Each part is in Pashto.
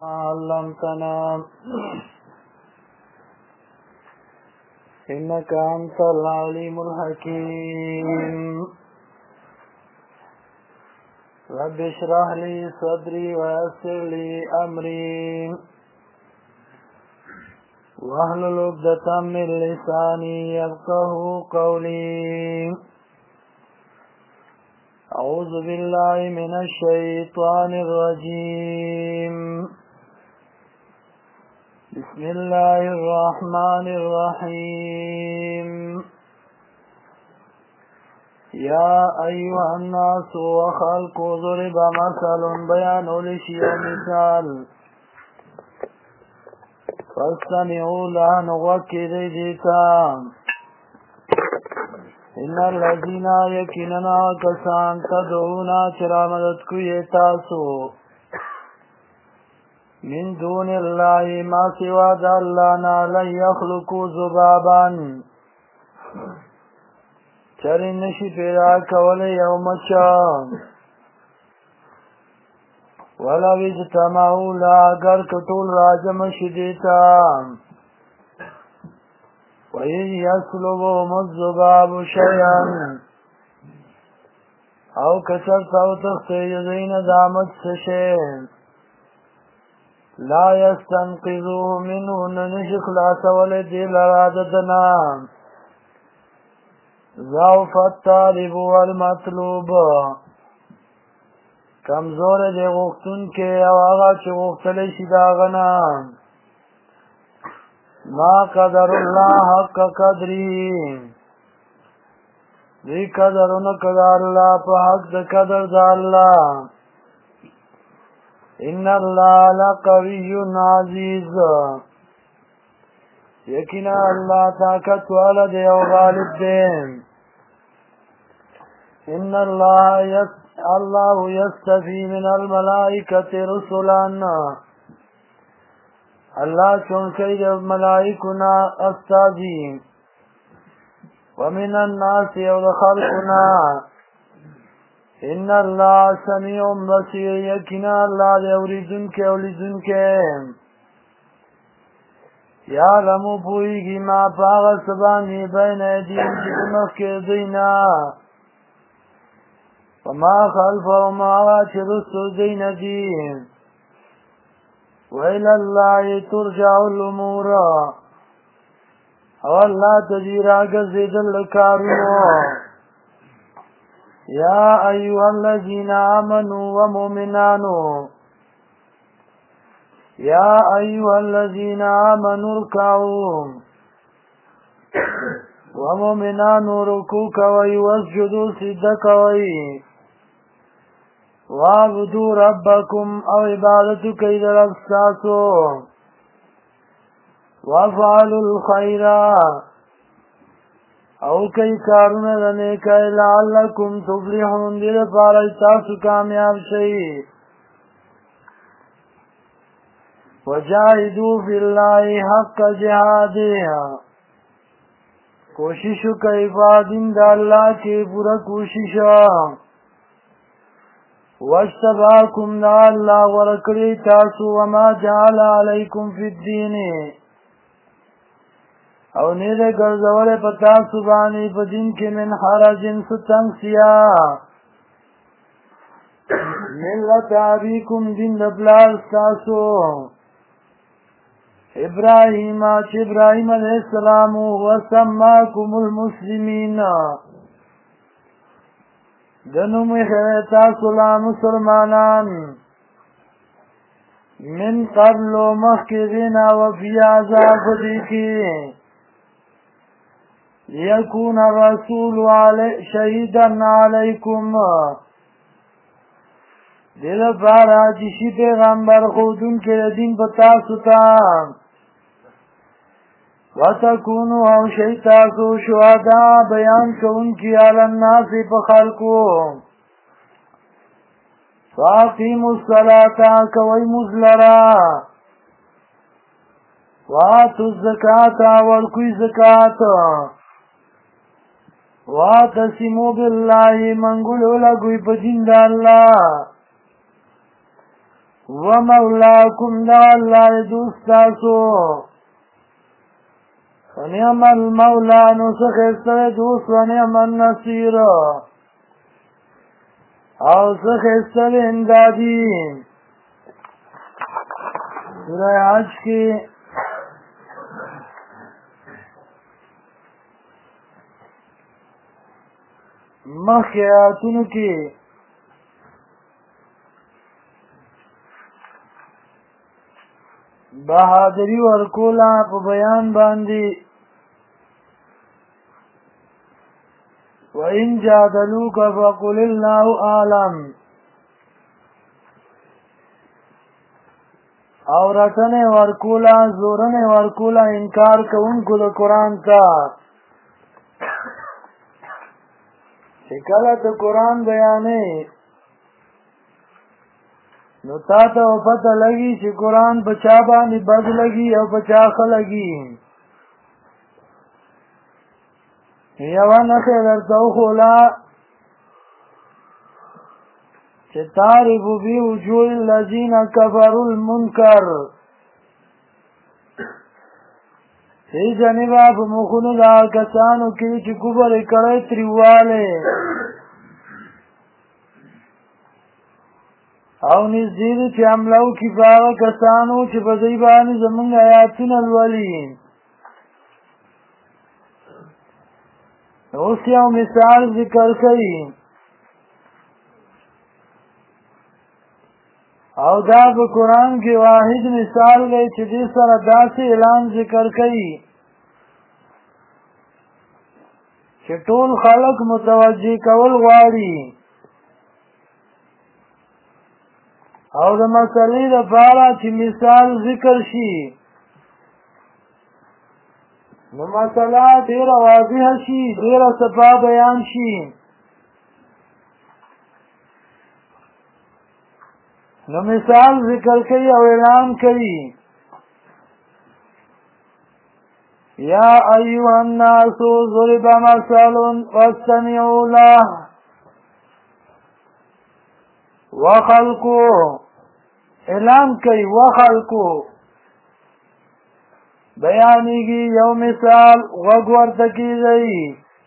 علمتنا إنك أنت العليم الحكيم رب اشرح لي صدري ويسر لي أمري واحلل عقدة من لساني يفقهوا قولي أعوذ بالله من الشيطان الرجيم بسم الله الرحمن الرحيم يا أيها الناس وخلق ضرب مثل بيان لشيء مثال فاستمعوا له نغكر جيتا إن الذين يكننا كسان تدعونا شرامدت كيتاسو من دون الله ما سوى دلانا لن يخلقوا ذبابا چرین نشی پیدا کولی یوم شام ولو اجتمعوا لا اگر کطول راجم شدیتا وَإِنْ يَسْلُبُهُمُ الذُّبَابُ شَيْئًا او کچرت او تختیزین دامت سشے لا يستنقذوه منه ننشق لا تولدی لرادتنا ضعف الطالب والمطلوب کمزور دی غختون کے او آغا چه غختل شداغنا ما قدر الله حق قدری دی قدرون قدر اللہ پا حق دا قدر دا اللہ ان اللہ لقوی عزیز یقینا اللہ طاقت والا دے او غالب دے ان اللہ یستفی من الملائکت رسولان اللہ چونکہ جب ملائکنا استاذی ومن الناس یود خلقنا ان اللہ سمیع بصیر یقینا اللہ دے اوریدن کے اولیدن کے یعلم پوئیگی ما پاغ سبانی بین ایدین جدمخ کے دینا وما خلفهم آغا چرسو دین دین وإلى الله ترجع الأمور او اللہ تجیرہ گزید لکارنو یا ایوہ الذین آمنوا ومؤمنانو یا ایوہ الذین آمنوا ارکعوا ومؤمنانو رکوع کوئی واسجدوا سجدہ کوئی وَاعْبُدُوا رَبَّكُمْ او عبادتو کئی در افساسو وَافْعَلُوا الْخَيْرَ او کئی کارون رنیکای لعلکم تفلحون دیر پارجتاسو کامیاب شئی وَجَاهِدُوا فِي اللَّهِ حَقَّ جِهَادِهَا کوششو کئی فادن دا اللہ کے پورا کوششا وَاشْتَبَاكُمْ دا اللہ ورکڑی تاسو وما جعل علیکم فی الدین او نیدے گرزول پتاسو بانی پا دین کے من حرجن ستنگ سیا ملت آبیکم دین دبلال تاسو ابراہیم آچ ابراہیم علیہ السلام وسماکم المسلمین دنو میں خیرتا سلام مسلمانان من قبل و مخکرین و فی عذاب دیکی لیکون الرسول شہیدا علیکم دل پارا جشی پیغمبر خودن کے دین بتا ستا وَتَكُونُوا او شیطاسو شہداء بیان کون کی علی الناس پخلقو فَاقِيمُوا الصَّلَاةَ کوئی مزلرا وَآتُوا الزَّكَاةَ والکوی زکاة وَاعْتَصِمُوا بِاللَّهِ منگلو لگوی پا دین دا اللہ ومولاکم دا اللہ دوستاسو ونعم المولا نسخستر دوست ونعم النصیر او سخستر امدادی سورہ حج کی مخیاتن کی بہادری ورکولا پا بیان باندی وَإِن جَادَلُوكَ فَقُلِ اللَّهُ أَعْلَمُ اورتن ورکولا زورن ورکولا انکار کونکو دا قرآن تا شکلت قرآن بیانے نو تا تا پتہ لگی چې قرآن بچا باندې بد لگی او بچا خلگی یوه نخی درته وښوله چې تعرف فی وجوه الذین کفروا المنکر پیژنې به په مخونو د هغه کسانو کې چې کفر یې کړی تریوالی او نږدې دی چې حمله وکړي په هغه کسانو چې په دوی باندې زموږ آیاتونه لولي اوس یو مثال ذکر کوي او دا په قرآن کې واحد مثال دی چې دې سره داسې اعلان ذکر کوي چې ټول خلق متوجه کول غواړي او د مسلې لپاره چې مثال ذکر شي نو مسله ډیره واضحه شي ډیره صفا بیان شي نو مثال ذکر کوي او اعلان کوي یا ایها الناس ضرب مثل فاستمعوا له وخلقو اعلان کوي وخلقو بیانیږي یو مثال غوږ ورته کېږي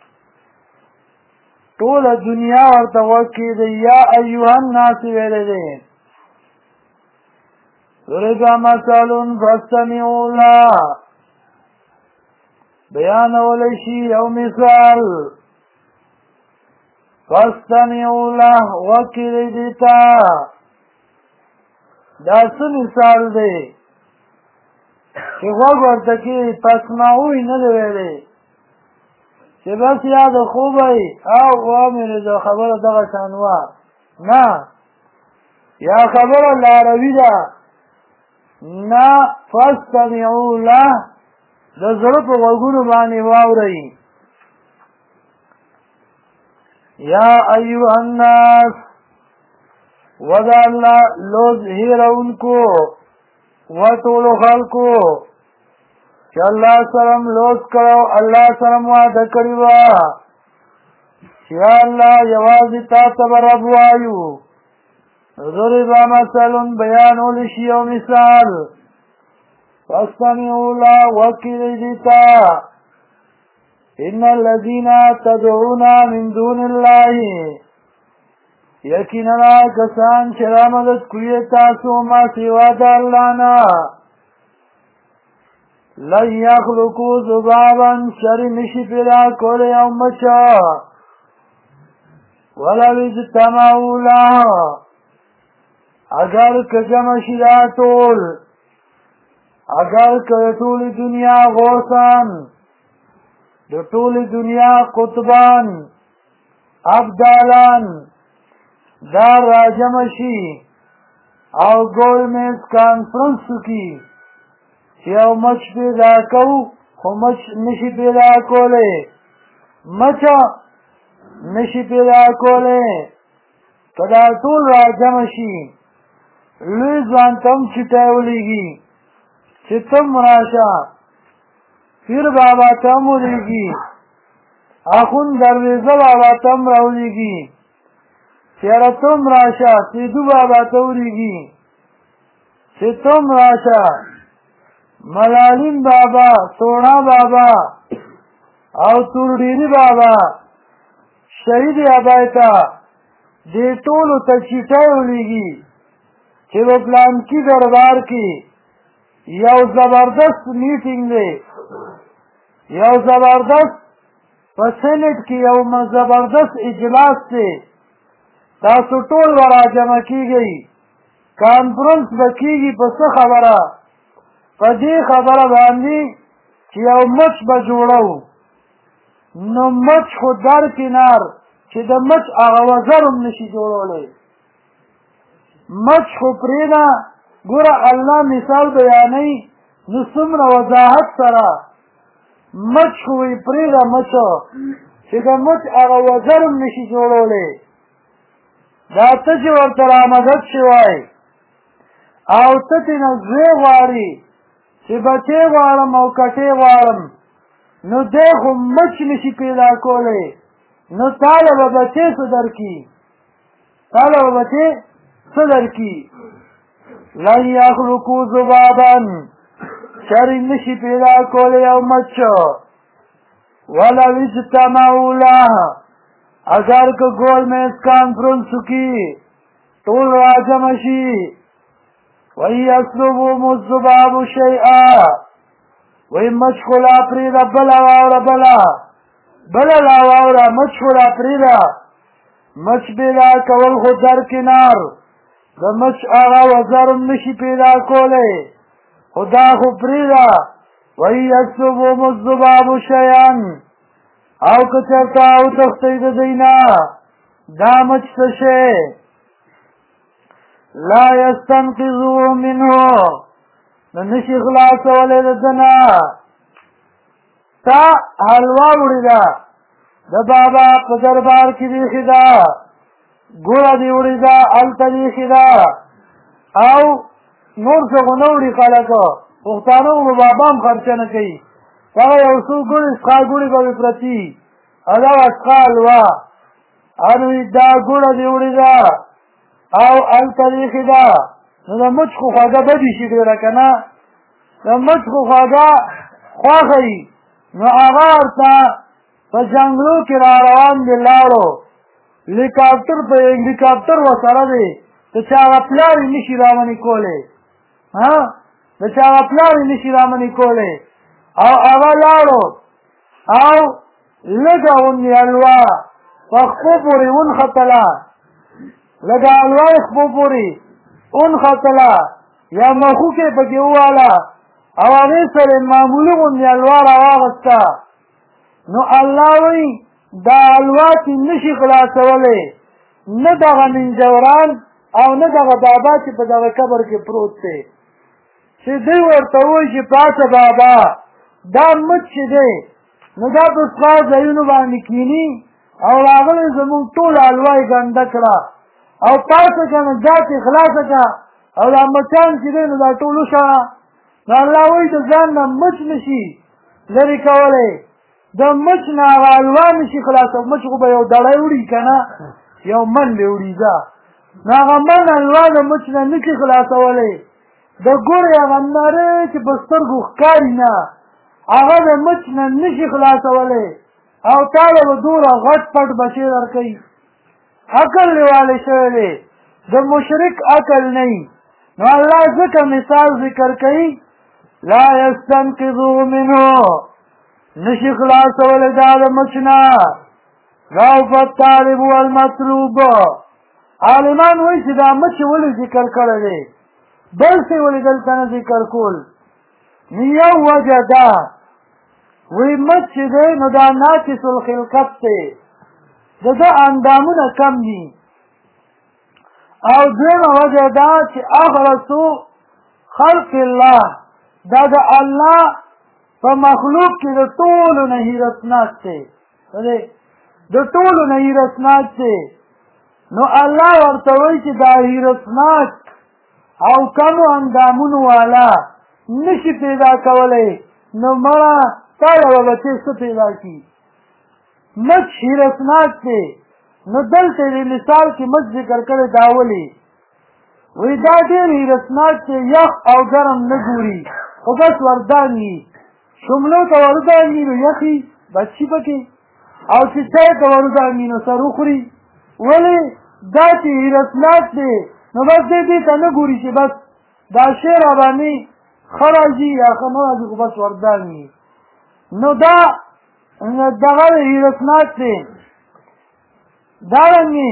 ټوله دنیا ورته غوږ کېږي یا ایها الناس ویلی دی ضرب مثل فاستمعوا له بیانولی شي یو مثال فاستمعوا له وکړئ دې ته دا څه مثال دی چې غوږ ورته کېږي فاسمعوا یې نه دی ویلی چې بس یا د خوبی او وامې د خبره دغه شان وه نه یا خبره لاروي ده نه فاستمعوا له د زړه په غوږونو باندې واورئ یا ایوہ الناس ودا اللہ لوز ہیرون کو وطول خلقو کہ اللہ سلام لوز کرو اللہ سلام وعدہ کریوا یا اللہ یوازی تاتب ربوائیو ضربا مثل بیانو لشیو مثال فاستمعوا له وکیلی دیتا ان الذين تدعون من دون الله یقینا کسان چې را مدد کوي تاسو ما سوا د الله نه لن يخلقوا ذبابا شر نشي پیدا کولی او مچا ولو اجتمعوا له اگر که جمع شي دا ټول اگر که ټول دنیا غوثان د ټول دنیا قطبان ابدالان دا راجم شي او ګول میز کانفرنس کی چې او مچ پیدا کو خو مچ نشي پیدا کولی مچ نشي پیدا کولی کدا ټول راجم شي لوی ځوان تم چټای ولیږي چې تم راشه پیر بابا تم ولیږي اخون درویزه بابا تم راولیږي چیرې تم راشه سیدو بابا ته ولیږي چې تم راشه ملالین بابا، سونا بابا او تورډیری بابا شهید ابایتا دې ټولو ته چیټۍ ولیږي چې په پلانکي دربار کې یو زبردست میټینګ دی، یو زبردست په سینټ کې یو زبردست اجلاس دی، تاسو ټول راجمع کیږئ، کانفرنس به کیږي په څه خبره؟ په دې خبره باندې چې یو مچ به جوړو. نو مچ خو درکنار چې د مچ هغه وزر هم نشي جوړولی، مچ خو پرېږده. ګوره الله مثال بیانوي نو څومره وضاحت سره مچ خو وایي پرېږده مچو چې د مچ هغه وزر هم نشي جوړولی. دا ته چې ورته رامدد شوی او ته ترېنه زوی غواړي چې بچی غواړم او کټې غواړم، نو دی خو مچ نشي پیدا کولی، نو تاله به بچی څه درکړي؟ تاله به بچی څه درکړي؟ لن یخلقوا ذبابا شرې نشي پیدا کولی او مچ. ولو اجتمعوا له اگر که ګول میز کانفرنس وکړي ټول راجمع شي، وإن يسلبهم الذباب شيئا وإن مچ خو لا پرېږده بله واوره بله لا واوره مچ خو لا پرېږده، مچ پیدا کول خو درکنار د مچ هغه وزر هم نشي پیدا کولی، خو دا خو پرېږده. وإن يسلبهم الذباب شيئا او که چېرته وتښتئ د دوی نه دا مچ څه شی؟ لا يستنقذوه منه نو نشي خلاصولی د ده نه. تا حلوا وړې ده د بابا په دربار کې بیخي ده، ګوړه دې وړې ده هلته بیخي ده، او نور څه خو نه وړي خلکو، پښتانه خو به بابا هم خرچه نه کوي، هغه یو څو ګوړې سخا ګوړې به مې پرتي او دا وه سخا حلوا، نو دا ګوړه دې وړې ده او هلته بیخي ده. نو د مچ خو خواږه بدي شي ډېره که نه، د مچ خو خواږه خوښه وي، نو هغه ورته په جنګلو کې را روان دی لاړو، هلیکاپټر په هلیکاپټر ورسره دی، د چا هغه پلار یې نشي رامنې کولی، د چا هغه پلار یې نشي رامنې کولی، او هغه لاړو او لږه غوندې حلوا په خپو پورې ونښتله، لږه حلوا یې خپو پورې ونښتله یا مخوکې پکې وواله او هغې سره یې معمولي غوندې حلوا راواغسته. نو الله وایي دا حلوا چې نشي خلاصولی، نه دغه ننجوران او نه دغه بابا چې په دغه قبر کې پروت دی، چې دوی ورته وایي چې پاڅه بابا دا مچ چې دی نو دا په سخا ځایونو باندې کیني او راغلی زمونږ ټول حلوا یې ګنده کړه او پاڅه که نه ذات یې خلاصه کړه او دا مچان چې دی نو دا ټول وشړه. نو الله وایي د ځان نه مچ نشي لرې کولی، د مچ نه هغه حلوا نشي خلاصو. مچ خو به یو دړی وړي که نه یو من به وړي ځه، نو هغه من حلوا د مچ نه نشي خلاصولی. د ګوړې هغه نری چې په سترګو ښکاري نه هغه د مچ نه نشي خلاصولی، او تاله به دومره غټ پټ بچی درکوي. عقل لیوالی شوی دی، د مشرک عقل نه وي. نو الله ځکه مثال ذکر کوي لا یستنقذوه منه نشي خلاصولی دا د مچ نه. ضعف الطالب والمطلوب عالمان وایي چې دا مچ ولې ذکر کړی دی، بل څه ولې دلته نه ذکر کول؟ یو وجه دا وی مچ چې دی نو دا ناقص الخلقت دی، د ده اندامونه کم دي، او دویمه وجه دا چې اخرسو خلق الله دا د الله په مخلوق کې د ټولو نه حیرتناک دی، د ټولو نه حیرتناک دی. نو الله ورته وایي چې دا حیرتناک او کمو اندامونو والا نشي پیدا کولی، نو مړه تاله به بچې څه پیدا کړي؟ مچ حیرتناک دی. نو دلته یې مثال کې مچ ذکر کړی دا ولې وی دا ډېر حیرتناک چې یخ او ګرم نه ګوري خو بس وردان وي شملو ته وردان وي نو یخي بس شي پکې او چې چای ته وردان وي نو سر وخوري ولې دا چې حیرتناک دی نو بس دې ته نه ګوري چې بس دا شی راباندې ښه راځي یا ښه نه راځي خو بس وردان وي نو دا دغه حیرتناک دی دارنګې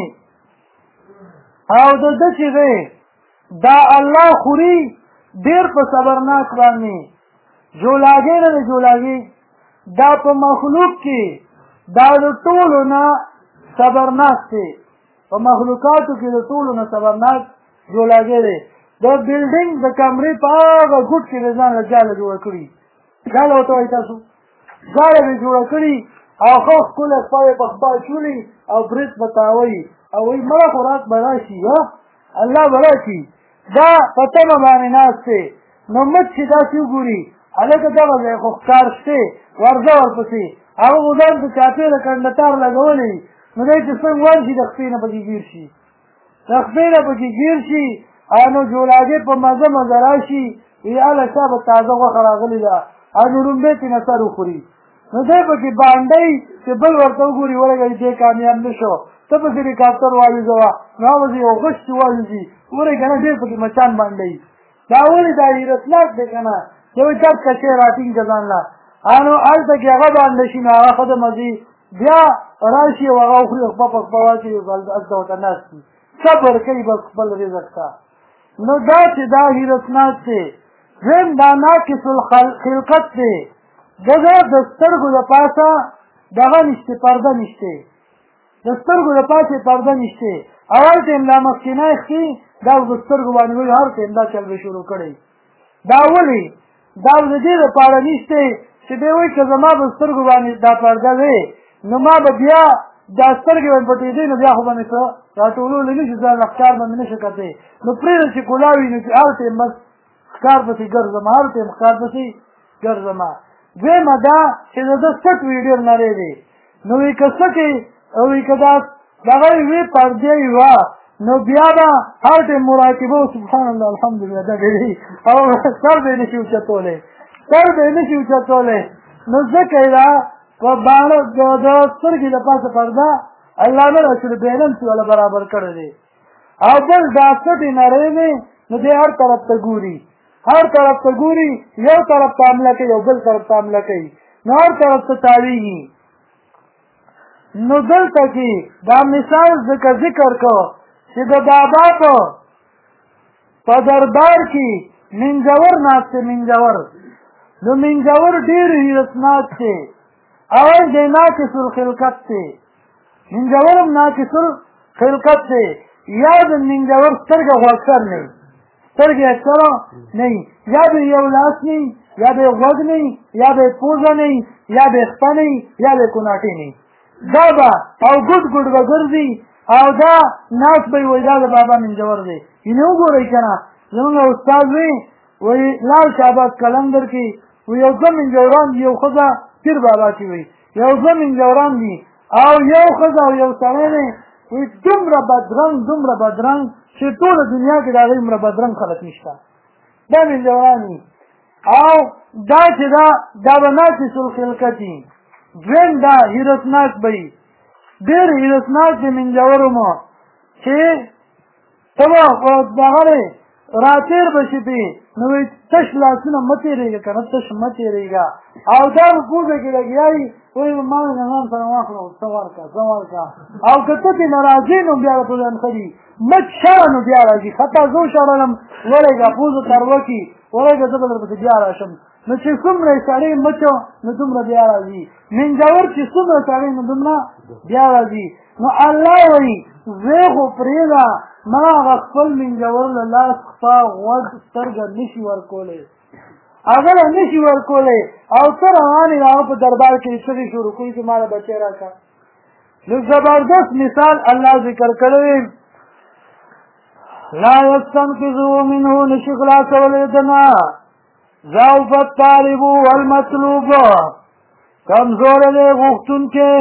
او د ده چې دی دا الله خوري ډېر په صبرناک باندې جولاګې نه دی جولاګې دا په مخلوق کې دا د ټولو نه صبرناک دی په مخلوقاتو کې د ټولو نه صبرناک جولاګې دی د بلډینګ د کمرې په هغه ګوټ کې د ځان له جاله جوړه کړي جاله ورته وایي تاسو جاله یې جوړه کړي او ښه ښکلی خپه یې په خپه چولي او برېت به تاووي او وایي مړه خوراک به راشي الله به راشي دا په تمه باندې ناست دی نو مچ چې داسې وګوري هلکه دغه ځای خو ښکار شته ورځه ورپسې هغه خو ځان ته چاپېره کنډتار لګولی نو دی چې څنګه ورشي د خپې نه پکې ګیر شي د خپې نه پکې ګیر شي او نو جولاګې په مزه مزه راشي وي هله چا به تازه غوښه راغلې ده او نو ړومبې ترې نه سر وخوري نو دی پکې بانډی چې بل ورته وګوري ولګوي دی کامیاب نه شو ته پسې هلیکاپټر والوځوه نو هغه یو غش چې والوځي ګورئ که نه ډېر پکې مچان باندې دا ولې دا حیرتناک دی که نه چې وایي چپ کچې راټینګ که ځان له نو هلته کې هغه باندې شي نو هغه ښه د مزې بیا راشي او هغه وخوري خپه په خپه واچوي هلته ورته ناست وي صبر کوي بس خپل رزق ته نو دا چې دا حیرتناک دی دویم دا ناقص الخلقت دی دغه د سترګو د پاسه دغه نشته پرده نشته د سترګو د پاسه پرده نشته اول ټیم لا مخکینی ښي دا د سترګو باندې وایي هر ټیم دا چل به شروع کړی دا ولې دا د دې دپاره نشته چې دی وایي که زما په سترګو باندې دا پرده وی نو ما به بیا دا سترګې باندې پټېدې نو بیا خو به مې څه راټولولی نه شي ځان ښکار باندې نه شي کتلی نو پرېږده چې ګلا وي نو چې هر ټیم بس ښکار پسې ګرځم هر ټیم ښکار پسې ګرځم دویمه دا چې د ده سټ وي ډېر نری دی نو وایي که سټې وایي که دا دغه وی پردې وه نو بیا به هر ټیم مراقبه و سبحان الله الحمدلله دا ډېرې او سر به یې نه شي اوچتولی سر به یې نه شي اوچتولی نو ځکه یې دا په باڼه د سترګې د پاسه پرده الله نه رسول بیلنس والا برابر کړی دی او بل دا سټې نری دی نو دی هر طرف ته ګوري هر طرف ته ګوري یو طرف ته حمله کوي او بل طرف ته حمله کوي نو هر طرف ته تاویږي نو دلته کې دا مثال ذکر کو چې د بابا په دربار کې منجور ناست دی منجور نو منجور ډېر حیرتناک دی اول دی ناقص الخلقت دی منجور هم ناقص الخلقت دی یا د منجور سترګه خو اکثر نه سترګې اکثره نه یا به یو لاس نه یا به غوږ نه یا به پوزه نه یا به خپه نه یا به کناټې نه دا به او ګډ ګډ به ګرځي او دا ناس به یې وایي دا د بابا منجور دی یعنې وګورئ که نه زمونږ استاد وی وایي لال شهباز قلندر کې وایي یو څه منجوران دي یو ښځه پیر بابا کې وایي یو څه منجوران دي او یو ښځه او یو سړی دی وایي دومره بدرنګ چې ټوله دنیا کې د هغې دومره بدرنګ خلک نشته دا منجوران دي او دا چې دا به ناقص الخلقت وي دویم دا حیرتناک به وي ډېر حیرتناک دی منجورو مو چې ته به دغه دی راتېر به شي پرې نو وایي تش لاسونه مه تېرېږه که نه تش مه تېرېږه او دا به پوزه کې لګیا وي وایي ما مې نه ځان سره واخله څه ورکړه او که ته ترې نه راځې نو بیا به په ځان ښه دي مچ شړه نو بیا راځي حتی زه وشړلم ولېږه پوزه تروه کړي ولېږه زه به درپسې بیا راشم نو چې څومره یې سړی مچو نو دومره بیا راځي منجور چې څومره سړی نو دومره بیا راځي نو الله وایي زه خو پرېږده ما هغه خپل منجور له لاس خپه غوږ سترګه نشي ورکولی هغه له نشي ورکولی او ته روان یې د هغه په دربار کې چغې شروع کوي چې ما له بچی راکړه نو زبردست مثال الله ذکر کړی لا یستنقذوا منه نشي خلاصولی دنه ضعف الطالب والمطلوب کمزور دی غوښتونکی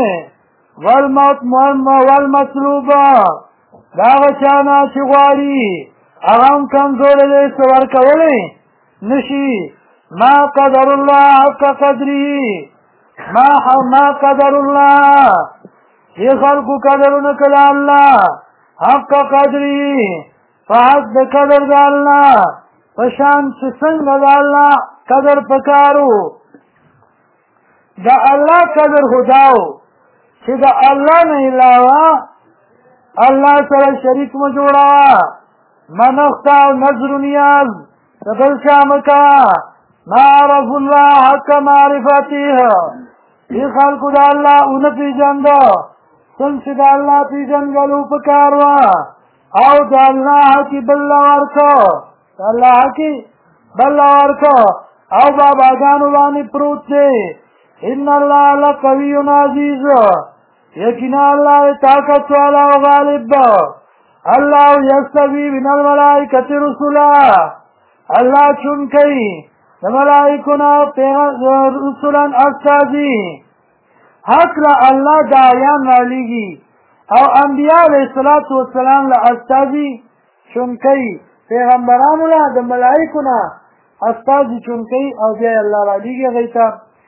والمطلوب دا هغه چا نه چې غواړي هغه هم کمزوری دی څه ورکولی نشي ما قدر الله حق قدره ما قدر الله دې خلکو قدرونه کړه الله حق قدره په حق د قدر د الله په شان چې څنګه د الله قدر پکارو د الله قدر خداو چې د الله نه علاوه الله سره شریک مه جوړوه منښت او نظر و نیاز د بل چا مه کوه ما عرفوا الله حق معرفته دې خلکو د الله ونه پېژنده څنګه چې د الله پېژنګلو پکار وه او د الله حقې بل ورکړه د الله حقې بل ورکړه او باباګانو باندې پروت دی ان الله لقوي عزیز یقینا الله طاقت والا او غالب الله یستوی من الملائکة رسلا الله چون کوي د ملائکو نه رسلا استازي حق له الله داعیان رالیږي او انبیاء علیه الصلاة والسلام له استازي چون کوي پیغمبرانو له د ملائکو نه استازي چون کوي او بیا الله رالیږي هغوی ته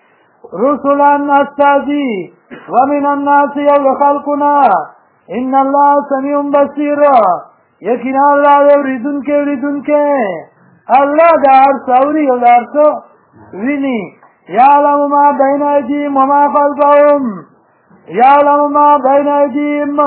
رسلا استازي ومن الناس یو د خلقنا ان الله سمیع بصیر یقینا الله اورېدونکی الله د هر څه اوري او د هر څه ویني یعلم ما بین ایدیهم وما خلفهم یعلم ما بین ایدیهم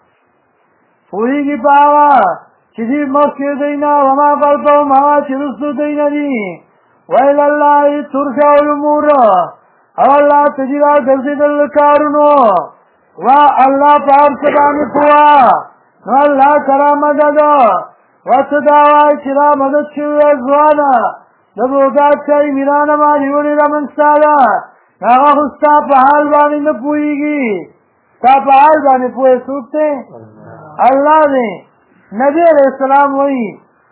پوهېږي په هغه چې دوی مخکې دی نه وما خلفهم هغه چې رستو دی نه دي ویل الله ترجع الامور او الله ته دي راګرځېدل کارونو وا الله په هر څه باندې پوه نو الله سره مدد ورته دا وایي چې را مدد شوې ځوانه د بوډا چای میرانه باندې ونې رامنځته ده هغه خو ستا په حال باندې نه پوهېږي ستا په حال باندې پوهې څوک دی الله دی نبي علیه السلام وایي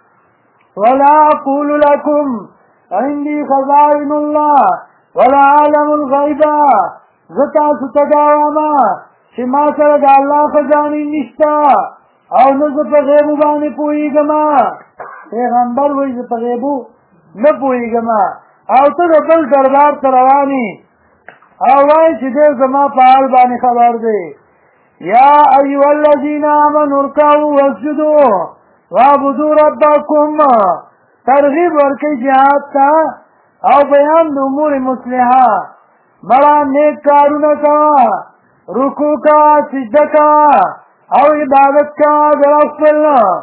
ولا اقول لكم عندي خزائن الله ولا عالم الغیبا زه تاسو ته دا وایم چې ما سره د الله خزانې نشته او نه زه په غیبو باندې پوهېږم پیغمبر وایي زه په غیبو نه پوهېږم او ته د بل دربار ته روان او وایي چې دی زما په حال باندې خبر دی یا ایها الذین آمنوا ارکعوا واسجدوا واعبدوا ربکم ترغیب ورکوي جهاد ته او بیان د امور مصلحه مړه نیک کارونه کوه رکوع کوه سجده کوه او عبادت کوه د رب خپل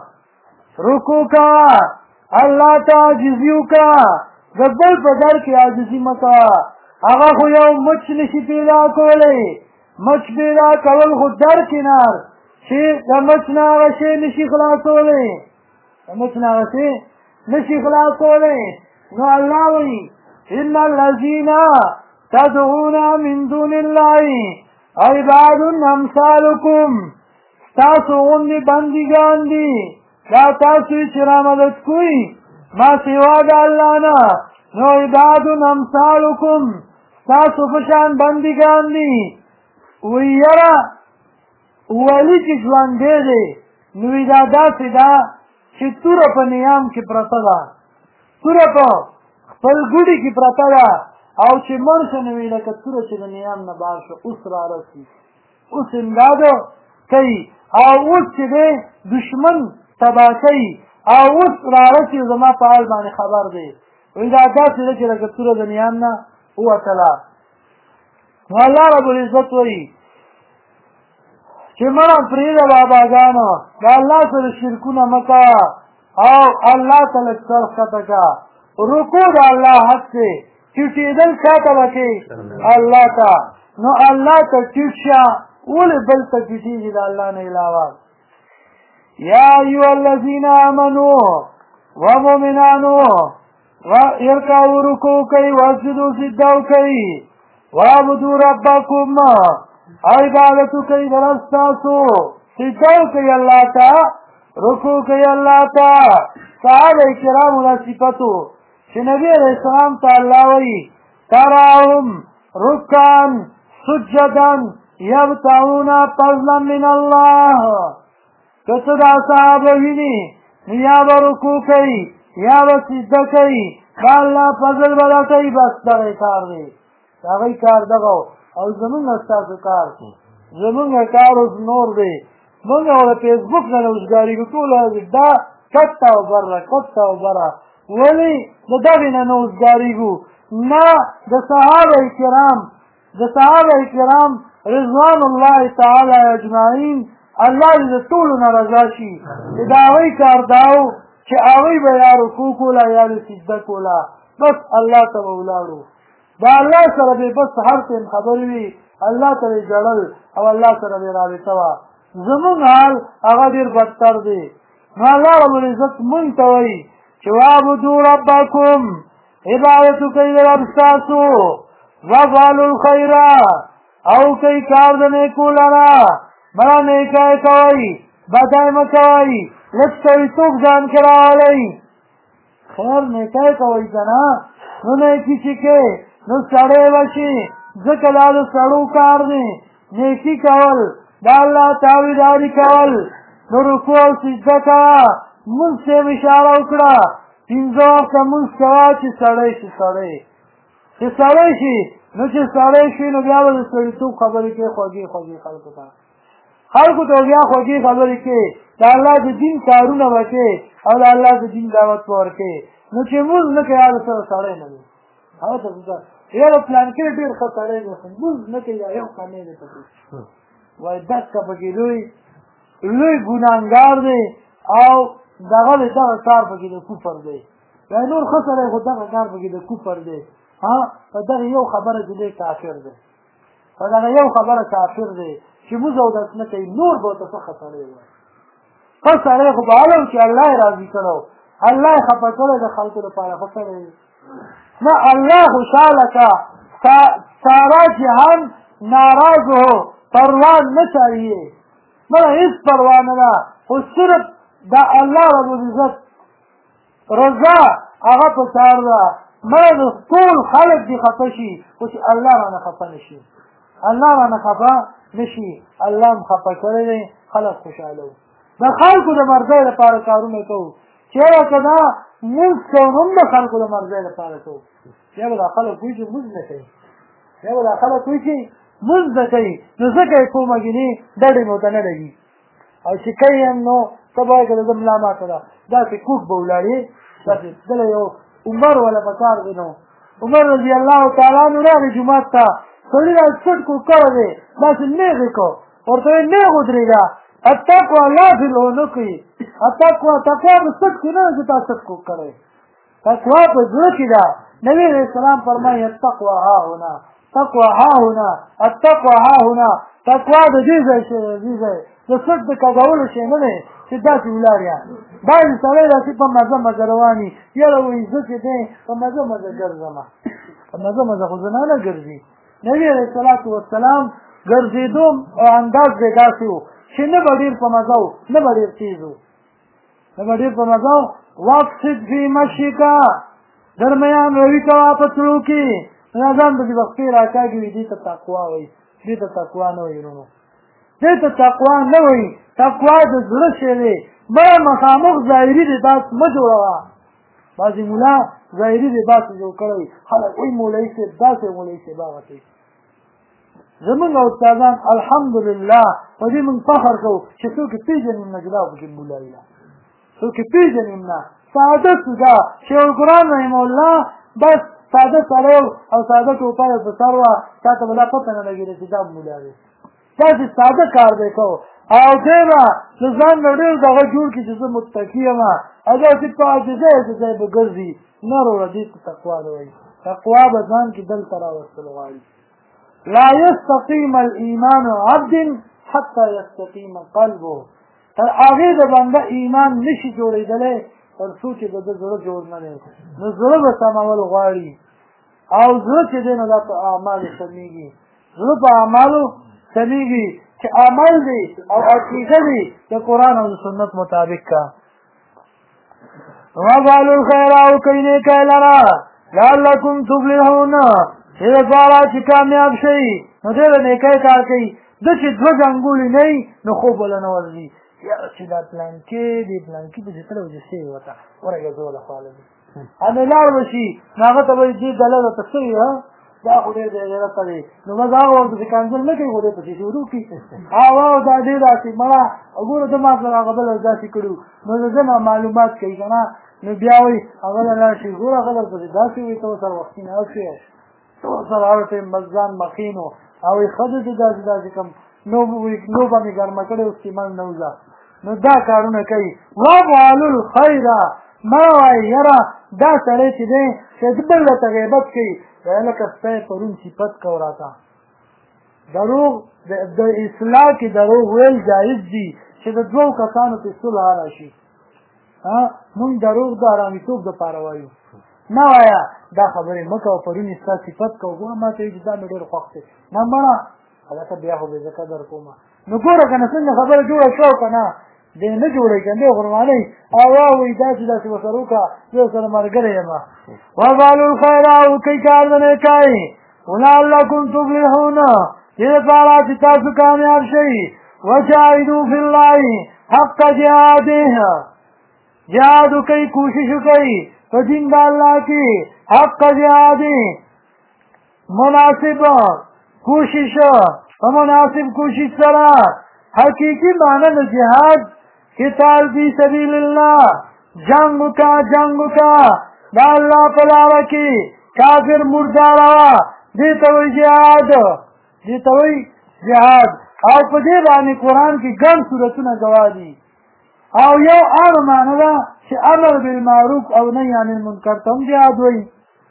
رکوع کوه الله ته عاجزي وکړه د بل په در کې عاجزي مه کوه هغه خو یو مچ نشي پیدا کولی مچ پیدا کول خو در کنار چې د مچ نه هغه شی نشي خلاصولی د مچ نه هغه شی نشي خلاصولی نو الله وایي ان الذین تدعون من دون الله عباد امثالکم تاسو غوندې بندګان دي دا تاسو چې را مدد کوئ ما سوا د الله نه نو عباد امثالکم تاسو په شان بندګان دي وی یاره ولي چې ژوندی دی نو دا داسې ده چې توره په نیام کې پرته ده توره په خپل ګوډي کې پرته ده او چې مړ شو نو وي لکه توره چې د نیام نه بار شو اوس را رسي اوس امدادو کوي او اوس چې دی دشمن تباه کوي او اوس را رسي زما په حال باندې خبر دی وایي دا داسې ده چې لکه توره د نیام نه ووتله نو الله رب العزت وایي چې مړه پرېږده باباګانو د الله سره شرکونه مه کوه او الله ته لږ سر ښکته کړه رکوع د الله حق دی ټیټېدل چا ته به کوې الله ته نو الله ته ټیټ شه ولې بل ته ټیټېږي د الله نه علاوه یا ایها الذین آمنو ومؤمنانو ارکعوا رکوع کوئ واسجدوا سجده کوئ واعبدوا ربکم عبادت کوي د رب ستاسو سجده کوي الله ته رکوع کوي الله ته صحابه کرامو دا صفتو چې نبي علیه السلام ته الله وایي تراهم رکعا سجدا یبتغون فضلا من الله که څه دا صحابه ویني نو یا به رکوع کوي یا به سجده کوي دا الله فضل به راکوي بس دغه کار دی د هغوی کار دغه او زمونږ ستاسو کار زمونږ کار اوس نور دی مونږ او د فیسبوک نه نوزګارېږو ټوله دا کته او بره کته او بره ولې د دغې نه نوزګارېږو نه د صحابه کرام رضوان الله تعالی اجمعین الله دې د ټولو نه رضا شي چې د هغوی کار دا و چې هغوی به یا رکوع کوله یا د سجده کوله بس الله ته به ولاړو د الله سره به بس هر ټیم خبرې وي الله ته به ژړل او الله سره به رابطه وه زمونږ حال هغه ډېر بدتر دی نو الله ربالعزت مونږ ته وایي چې واعبدوا ربکم عبادت کوئ د رب ستاسو وفعلوا الخیر او کوئ کار د نیکو لره بله نیکی کوئ بدی مه کوئ لږ سړیتوب ځان کې راولئ خیر نیکی کوئ که نه نو نیکي چې کې نو سړی به شي ځکه دا د سړو کار دی نیکي کول دا الله تابعداري کول نو رکوع او سجده کوه مونځ ته یې اشاره وکړه 15 وخته مونځ کوه چې سړی شي چې سړی شي نو چې سړی شي نو بیا به د سړیتوب خبرې کوي خوږې خلکو ته بیا خوږې خبرې کوي د الله د دین کارونه به کوي او د الله د دین دعوت به ورکوي نو چې مونځ نه کوي هغه سره سړی نه وي هغه ته یاره پلان کې ډېر ښه سړی دی مونځ نه کوي دا یو کمی دی پکې وایي دکه پکې لوی ګناهګار دی او دغه کار پکې د کفر دی یعنې نور ښه سړی خو دغه کار پکې د کفر دی په دغه یو خبره چې دی کافر دی په دغه یو خبره کافر دی چې مونځ اودس نه کوي نور به ورته ښه سړی وایي ښه سړی خو به هغه چې الله یې راضي کړی الله یې خفه کړی د خلکو لپاره ښه سړی نه الله خوشحاله کا سارا جهان ناراض ہو پرواہ نہ چاہیے مطلب اس پرواہ نہ خو صرف دا الله رب العزت رضا هغه په کار ده مړه ټول خلک دې خفه شي خو چې الله رانه خفه نشي الله هم خفه کړی دی خلک خوشحاله وي د خلکو د مرضۍ لپاره کارونه کوو چې هغه که دا مونځ کوو نو هم د خلکو د مرضۍ لپاره کوو بیا به دا خلک وایي چې مونځ نه کوي مونځ نه کوي نو ځکه یې کومه ګینې ډډې مو ته نه لګي او چې کوي هم نو ته به وایې که د ده ملا ماته ده داسې کوږ به ولاړې داسې دله یو عمر والا په کار دی نو عمر رضی الله تعالی عنه راغی جومات ته سړي را سټ کوکړی دی داسې نیغ یې کړو ورته وایي نیغ ودرېږه التقوى لا في العنق تقوى په سټ کې نه چې تا سټ کوکړی تقوا په زړه کې ده نبي علیه السلام فرمایي التقوى ها هنا التقوى ها هنا تقوا د دې ځای د سټ د کږولو شی نه دی چې داسې ولاړ یا بعضې سړی داسې په مزه روان وي یاره وایي زه چې دی په مزه ګرځمه په مزه خو زه نه ګرځي نبي علیه الصلاة والسلام ګرځېدو انداز دی داسې و چې نه به ډېر په مزه و نه به ډېر تېز و واقصد فی مشیکا درمیان روي کوه په تلو کې ځان به دې وختې راکاږي وي دې ته تقوا وایي دې ته تقوا نه وایي وروڼو دې ته تقوا نه وایي تقوا د زړه شی دی بله مخامخ ظاهري دې داس مه جوړوه بعضې ملا ظاهري دې داسې جوړ کړی وي خلک وایي مولوي صاحب داسې مولوي صاحب هغه کوي زمونږ استادان الحمدلله په دې موږ فخر کوو چې څوک یې پېژني نه جدا پکې مولوي ده څوک یې پېژني نه ساده سودا شیخ القرآن رحمه الله بس ساده سړی او ساده ټوپۍ په سر وه تا ته به دا پته نه لګېده چې دا مولا دی داسې ساده کار دی کوو او دی به د ځان نه ډېر دغه جوړ کړي چې زه متقي یم او داسې په عاجزۍ به ګرځي نه وروره دې ته تقوا نه وایي تقوا به ځان کې دلته راوستل غواړي لا يستقيم الإيمان عبد حتى يستقيم قلبه تر هغې د بنده ایمان نشي جوړېدلی تر څو چې د ده زړه جوړ نه دی نو زړه به سمول غواړي او زړه چې دی نو دا په اعمالو سمیږي زړه په اعمالو سمیږي چې عمل دی او عقیده دی د قرآن او د سنت مطابق کا وفعلوا الخیر او کوئ نیکی لره لعلکم تفلحون چې دپاره چې کامیاب شئ نو دی د نیکی کار کوي ده چې دوه زنګولي نه وي نو خوب وله نه ورځي چې دا پلانکې دې پلانکې پسې تله وجسې وته ورګه زوله خواله دي هغه لاړ وشي نو هغه ته به دې ډله ورته څه وي دا خو ډېر غیرت دی نو بس هغه ورته چې کنځل نه کوي خو دې پسې شروع کړي دا ډېر داسې مړه وګوره ته ما سره هغه بل داسې کړو نو د ده نه معلومات کوي که نه نو بیا وایي هغه له لاړ شي ګوره هغه درپسې داسې وي ته ورسره وختي نه شوې ته ورسره هر ټایم بس ځان مخین و او وایي ښه دی چې داسې کم نو به مې ګرمه کړې اوس چې من نه وځه نو دا کارونه کوي وافعلوا الخیر ما وایي یاره دا سړی چې دی چې بل ته غیبت کوي لکه سپی پرون صفت کو راته دروغ د اصلاح کې دروغ ویل جایز دي چې د دوو کسانو کې صلح راشي مونږ دروغ د ارامېتوب دپاره وایو نه وایه دا خبرې مه کوه پرون یې ستا صفت کوه ګوره ما ته وایي چې دا مې ډېر خوښ دی نه مړه هلکه بیا خو بې زه قدر کومه نو ګوره که نه څنګه خبره جوړه شوه که نه دی نه جوړوي که دی غرمانۍ او وایي داسې داسې ورسره وکړه زه ورسره ملګری یم وفعلوا الخیر او کوئ کار د نیکۍ ولعلکم تفلحون دې دپاره چې تاسو کامیاب شئ وجاهدوا فی الله حق جهاده جهاد وکئ کوشش وکئ په دین د الله کې حق جهاده مناسب کوشش په مناسب کوشش سره حقیقي معنی د جهاد قتال فی سبیل الله جنگ وکړه د الله په لاره کې کافر مرداره دې ته وایي جهاد او په دې باندې قرآن کې ګڼ صورتونه ګواه دي او یو هغه معنی ده چې امر بالمعروف او نهی عن المنکر ته هم جهاد وایي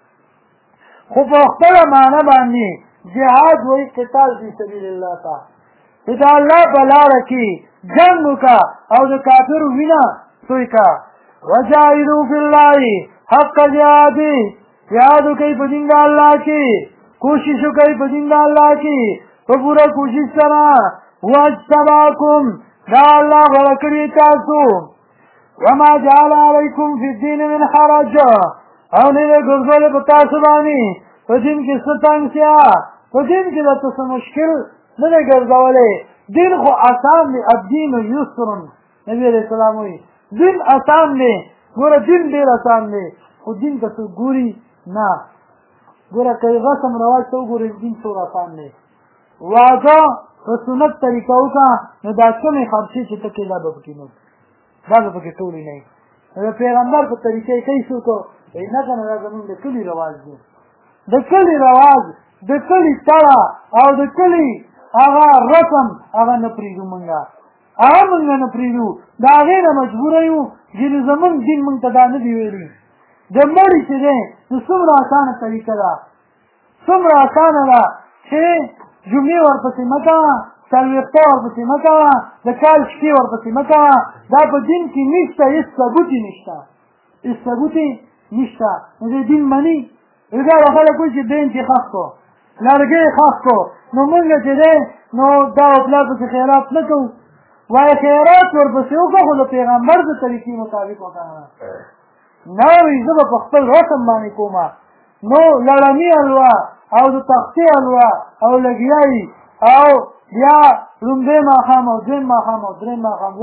خو په خپله معنی باندې جهاد وایي قتال فی سبیل الله ته چې د الله په لاره کې جنګ وکړه او د کافرو وینه توی کړه وجاهدوا فی الله حق جهاده جهاد وکئ په دین د الله کې کوشش وکئ په دین د الله کې په پوره کوشش سره واجتباکم دا الله غوره کړي تاسو وما جعل علیکم فی الدین من حرج او نه یې ګرځولې په تاسو باندې په دین کې څه تنګسیا په دین کې درته څه مشکل نه دی ګرځولی دین خو آسان دی الدین یسر نبي علیه السلام وایي دین آسان دی ګوره دین ډېر آسان دی خو دین که څوک ګوري نه ګوره که رسم رواج ته وګورې دین څومره آسان دی واده په سنت طریقه وکړه نو دا کمې خرچې چې ته کوې دا به پکې نه دا به پکې ټولې نه وي د پیغمبر په طریقه یې کوي څوک وایي نه که نه دا زمونږ د کلي رواج دی د کلي رواج د کلي تړه او د کلي هغه رسم هغه نه پرېږدو مونږه هغه مونږ نه پرېږدو د هغې نه مجبوره یو چې زمونږ دین مونږ ته دا نه دي ویلي د مړي چې دی نو څومره اسانه طریقه ده څومره اسانه ده چې جمعې ورپسې مه کوه څلوېښته ورپسې مه کوه د کال شپې ورپسې مه کوه دا په دین کې نشته هېڅ ثبوت یې نشته هېڅ ثبوت یې نشته نو د دین مني دا به خلک وایي چې بین چې خاص کړو لرګی خاص کړو نو مونږ چې دی نو دا پلار پسې خیرات نه کوو وایي خیرات ورپسې وکړه خو د پیغمبر د طریقې مطابق وکړه نه وایي زه به په خپل رسم باندې کومه نو لړمي حلوا او د تختې حلوا او لګیایي او بیا لومړی ماښام او دویم ماښام او درېیم ماښام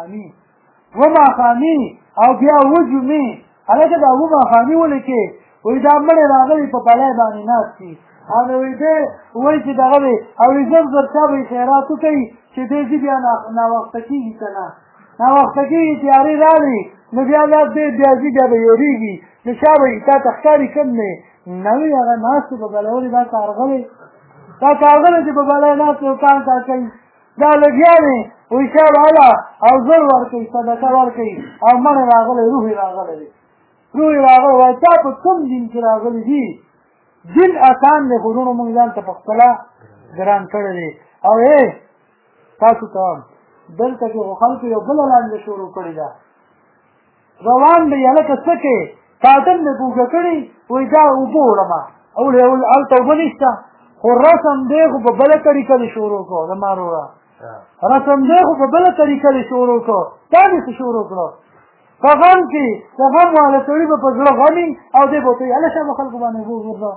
اووه ماښامي او بیا اووه جمعې هلکه دا اووه ماښامي ولیکې وایي دا مړی راغلی په بلای باندې ناست دي او وایي دی وایي چې دغه دی او وایي زر زر چا به یې خیرات وکوي چې دی ځي بیا ناوخته کېږي که نه ناوخته کېږي تیارې راغلي نو بیا دی بیا ځي بیا به یېرېږي نو شا به یې تا ته ښکاري کم دی نه وي هغه ناست په بلای ولې دا کارغلی چې په بلای ناست یو کار کوي دا لګیا دی وایي شا به هله او زر ورکوي صدقه ورکوي او مړی راغلی روح یې راغلی دی روح یې راغلی وایي تا په کوم دین کې راغلی دي دین آسان دی خو وروڼو مونږ ځان ته په خپله ګران کړی دی او تاسو ته دلته کې خو خلکو یو بله لانجه شروع کړې ده روان دی هلکه څه کوې کاټن مې ګوګه کړي وایي دا اوبه وړمه هلته اوبه نشته خو رسم دی خو په بله طریقه دې شروع کړو د ماروره رسم دی خو په بله طریقه دې شروع کړو تا دې څه شروع کړو په غم کې د غم والا سړي به په زړه غمي او دی به ورته وایي هله شه به خلکو باندې اوبه وغورځوه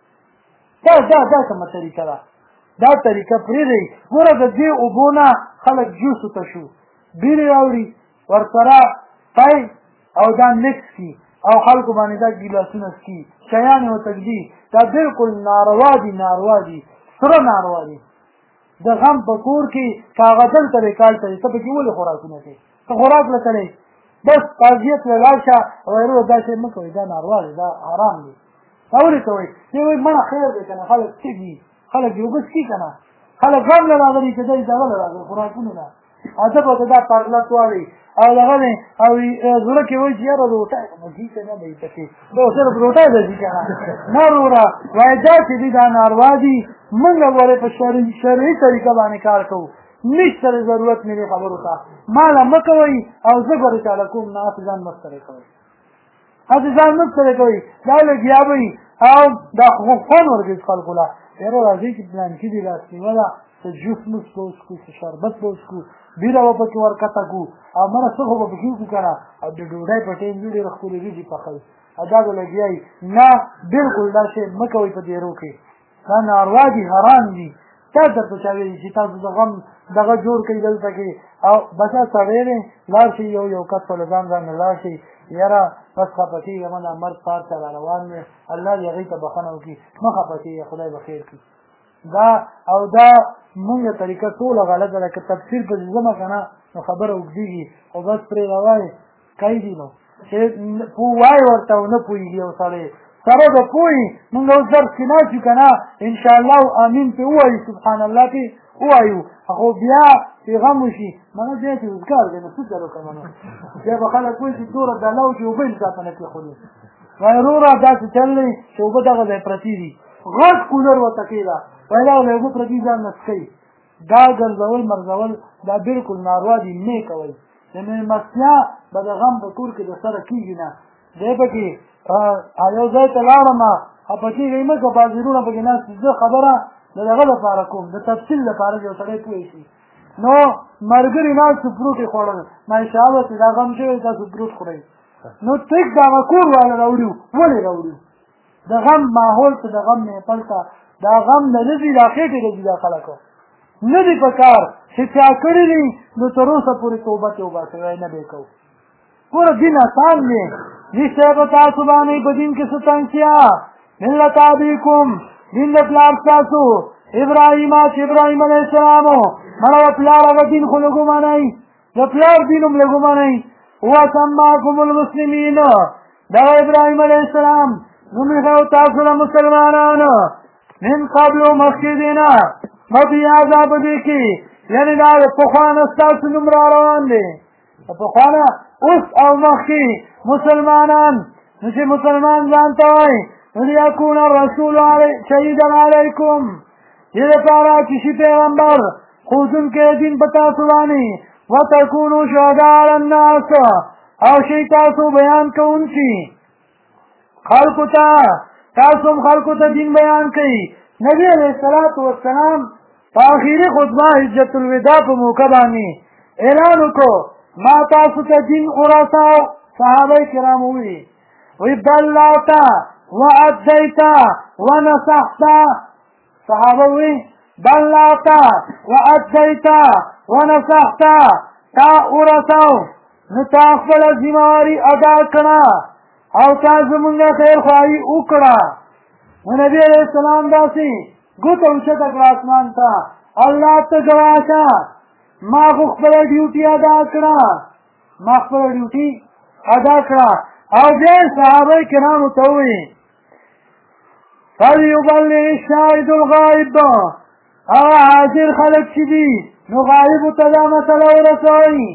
دا کومه طریقه ده دا طریقه پرېږدئ ګوره د دې اوبو نه خلک جوسو ته شو بیرې راوړي ورسره پای او دا مکس کي او خلکو باندې دا ګیلاسونه څکي شیانې ورته ږدي دا بالکل ناروا دي سره ناروا دي د غم په کور کې کاغه دلته دی کال ته ته پکې ولې خوراکونه کوې ته خوراک له کوې بس قاضیت له لاړ شه وایرو داسې مه کوئ دا ناروا دی دا حرام دی دا ولې کوئ دی وایي مړه خیر دی که نه خلک څکي خلک یو بس کي که نه خلک غم له راغلي چې دی دغه له راغلي خوراکونه نه ادب ورته دا پرلت واړي او دغه دی او زړه کې وایي چې یاره روټۍ مږي که نه به یې پکې دا صرف روټۍ ده چې که نه نه وروره وایي دا چې دي دا ناروا دي موږ ورې په شرعي طریقه باندې کار کوو نشته ضرورت مې دې خبرو ته ماله مه کوئ او زه به چاله کوم نه هسې ځان مه ستړی کوئ دا لګیا به وي او دا خوند ورکوي خلکو له یاره راځئ چې پلانکي دي لاسنیوه ده څه جوس موس به وڅښو څه شربت به وڅښو بیره به پکې ورکته کړو او مړه څه خو به پکې وکړو که نه او د ډوډۍ په ټایم کې ډېره ښکلې وریجې پخوي او دا به لګیا وي نه بلکل دا شی مه کوئ په دیرو کې دا ناروا دي حرام دي تا درته چا ویلي چې تاسو د غم دغه جوړ کړئ دلته کې او بس سړی دی لاړ شي یو کس په له ځان نه لاړ شي یاره بس خفه کېږم دا مرد پار ته را روان دی الله دې هغوی ته بښنه وکړي مه خفه کېږه خدای به خیر کړي دا او دا مونږ طریقه ټوله غلطه ده که تفسیر پسې ځمه که نه نو خبره اوږدېږي خو بس پرې راوایې کوي دي نو چې وایي ورته او نه پوهېږي یو سړی سره د پوهې مونږ اوس درس کې ناست یو که نه انشاءالله امین پې ووایو سبحان الله پې ووایو خو بیا چې غم وشي منه بیا چې روزګار دی نو څه چل وکړه منه بیا به خلک وایي چې دوره ډاله وشي اوبه انصاف نه پرېښودې وایي وروره داسې چل دی چې اوبه دغه ځای پرتې دي غټ کولر ورته کېده وایي دغه ځای اوبه پرتې ځان نه څښئ دا ګرځول مرځول دا بالکل ناروا دي نه کوئ د مېلمستیا به د غم په کور کې د سره کېږي نه دی پکې یو ځای ته لاړم خفه کېږئ مه که بازیرونه پکې ناست زه خبره د دغه لپاره کوم د تفصیل لپاره یو سړی پوه شي نو ملګري ناستو فروټ یې خوړل ماشاءالله چې دا غم شوی تاسو فروټ خورئ نو ټیک دا هغه کور والا راوړي ولې راوړي د غم ماحول ته د غم محفل ته دا غم نه نه ځي دا خېټې ته ځي دا خلکو نه دي په کار چې چا کړي دي نو تر اوسه پورې توبه وایي نه به یې کوو ګوره دین اسان دی نشته به تاسو باندې په دین کې څه تنګتیا ملت ابیکم دین د پلار ستاسو ابراهیم چې ابراهیم علیه السلام مړه پلار هغه دین خو لږ ومنئ د پلار دین هم لږ ومنئ وسماکم المسلمین دغه ابراهیم علیه السلام نوم یې تاسو له مسلمانانو من قبل مخکې دی نه مبې عذاب دې کې یعنې دا د پخوانه ستاسو نوم را روان دی د پخوانه اوس او مخکې مسلمانان نو چې مسلمان ځان ته وایي نو لیکون الرسول شهیدا علیکم دې لپاره چې شي پیغمبر ښودونکی دین په تاسو باندې وتکونو شهداء علی الناس او شي تاسو بیان کوونکي خلقو ته تاسو هم خلقو ته دین بیان کوي نبی علیه الصلاة والسلام په آخري خطبه حجة الوداع په موقع باندې اعلان وکړو ما تاسو ته دین ورساو صحابه کرام وویل وی بلغت وادیت ونصحت صحابه وی بلغت وادیت ونصحت تا ورساو نو تا خپل ذمہواری ادا کړه او تا زمونږه خیر خواهی وکړه نبی علیہ السلام داسې ګوته اوچته کړه اسمان ته الله ته ګواه شه ما خو خپله ډیوټي ادا کړه او بیا صحابه کرامو ته وویل فلیبلغ الشاهد الغایب هغه حاضر خلک چې دي نو غایبو ته دا مسله ورسوئ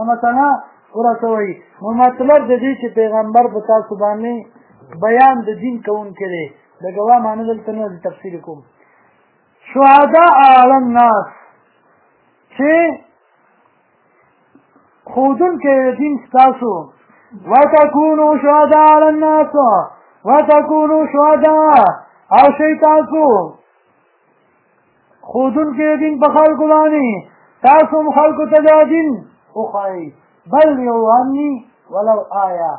نو مطلب د دې چې پیغمبر په تاسو باندې بیان د دین کوونکی دی د ګواه معنی دلته نه تفصیل کوم شهداء علی الناس چې ښودونکی دین ستاسو وتکونو شهداء علی الناس وتکونو شهداء او شئ تاسو ښودونکی دین په خلکو باندې تاسو هم خلکو ته دا دین وښایئ بلغوا عني ولو آیه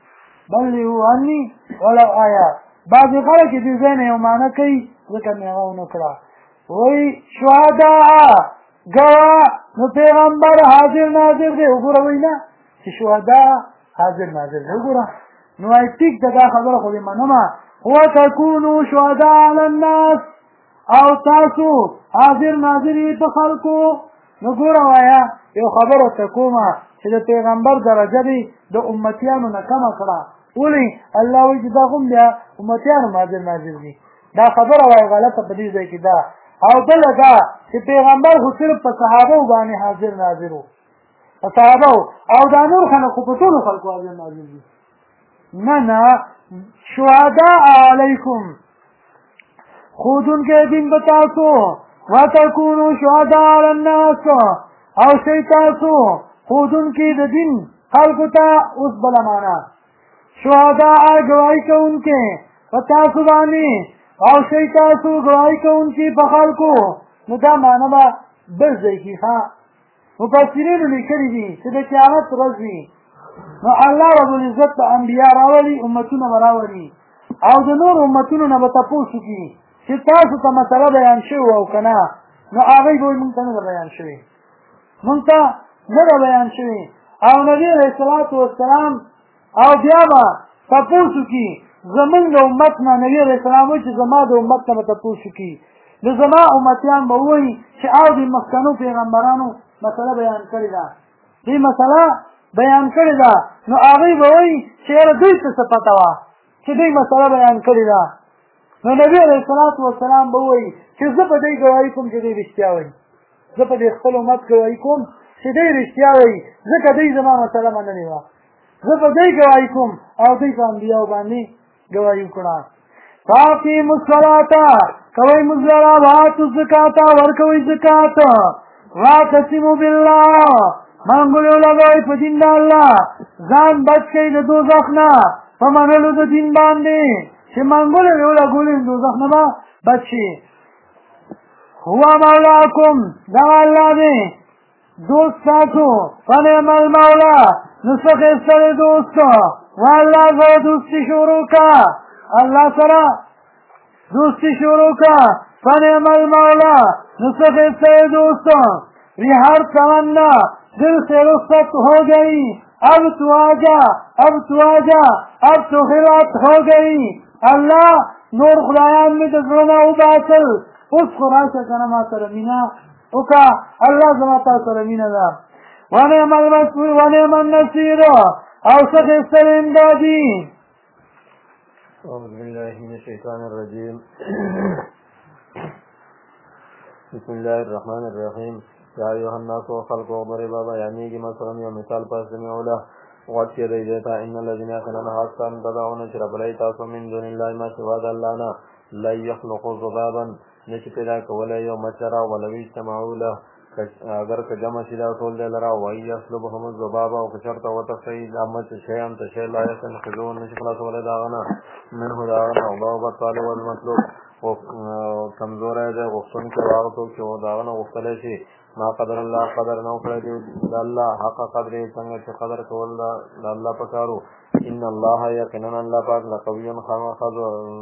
بعضې خلک دې ځای نه یو معنی کوي ځکه مې هغه ونه کړه وایي شهداء ګوا نو پیغمبر حاضر ناظر دی وګوره وینا چې شهدا حاضر ناظر دی وګوره نو ای ټیک دا خبره خو دې منمه وتكونوا شهداء على الناس او تاسو حاضر ناظر یې په خلکو نو ګوره وایا یو خبره ته کومه چې د پیغمبر درجه دی د امتیانو نه کمه کړه ولې الله وایي چې دا هم بیا امتیانو حاضر ناظر دي دا خبره وایي غلطه په دې ځای کې ده او بله دا چې پیغمبر خو صرف په صحابو باندې حاضر ناظر و په صحابو او دا نور خلک خو په ټولو خلکو حاضر ناظر دي نه شهداء علیکم خودون کې دین بتاسو وتكونوا شهداء على الناس او شی تاسو خودون کې د دین خلکو ته اوس بله معنا شهداء گواهی کوونکې په تاسو باندې او شی تاسو گواهی کوونکې په خلکو نو دا معنا به بل ځای کې ښه مفسرینو لیکلي دي چې د قیامت ورځ وي نو الله رب العزت به انبیا راولي امتونه به راولي او د نور امتونو نه به تپوس وکړي چې تاسو ته مسله بیان شوې او که نه نو هغوی به وایي مونږ ته نه ده بیان شوې مونږ ته نه ده بیان شوې او نبي علیه الصلاة والسلام او بیا به تپوس وکړي زمونږ د امت نه نبي علیه السلام وایي چې زما د امت نه به تپوس وکړي نو زما امتیان به ووایي چې او د مخکنو پیغمبرانو مسله بیان کړې ده دې مسله بیان کړې ده نو هغوی به وایي چې یاره دوی ته څه پته وه چې دوی مسله بیان کړې ده نو نبي علیه الصلاة والسلام به وایي چې زه په دې ګواهي کوم چې دوی رښتیا وایي زه په دې خپل امت ګواهي کوم چې دوی رښتیا وایي ځکه دوی زما مسله منلې وه زه په دې ګواهي کوم او دوی په انبیاو باندې ګواهي وکړه فاقیموا الصلاة کوئ مونځ لره وآتوا الزکاة ورکوئ زکات واعتصموا بالله منګولې ولګوئ په دین د الله ځان بچ کړئ د دوزخ نه په منلو د دین باندې چې منګولې ولګولې د دوزخ نه به بچ شي هو مولاکم دغه الله دی دوست تاسو فنعم المولا نو څه ښایسته دی دوست والله سره دوستي شروع کړه الله سره دوستی شروع کا فنعم المولا نو څه ښایسته دی دوست ہر تمنا دل سے رخصت ہو گئی اب تو آجا اب تو آجا اب تو خلعت ہو گئی اللہ نور خدایان میں دزرنا اباسل اس خراشه کنه ما سره مینا وکا الله زما تا سره مینا ده ونعم المسؤول ونعم النصير او څه ښایسته دی امدادي أعوذ بالله من الشيطان الرجيم بسم الله الرحمن الرحيم يا أيها الناس وخلقوا ضربا بيانيك مثلا ومثال فاسمعوا له واتي ريجتا إن الذين يخلون حقا تدعون شرب ليتاس من دون الله ما سوى ذلانا لا يخلقوا ذبابا نشتلاك ولا يوم شرا ولا اجتمعوا له اگر که جمع شدا ټول دی لرا وای یسلبهم الذباب او کشرت وتفید امت شیئا تشی لا يخلقون نشي خلاص ولا داغنا منه داغنا الله تعالی والمطلوب او کمزور دی غوښتن کې واغتو چې داغنا غوښتل شي ما قدر الله قدر نو کړی دی د الله حق قدر څنګه چې قدر کول د الله پکارو ان الله یقینا الله پاک لقوی خامخذ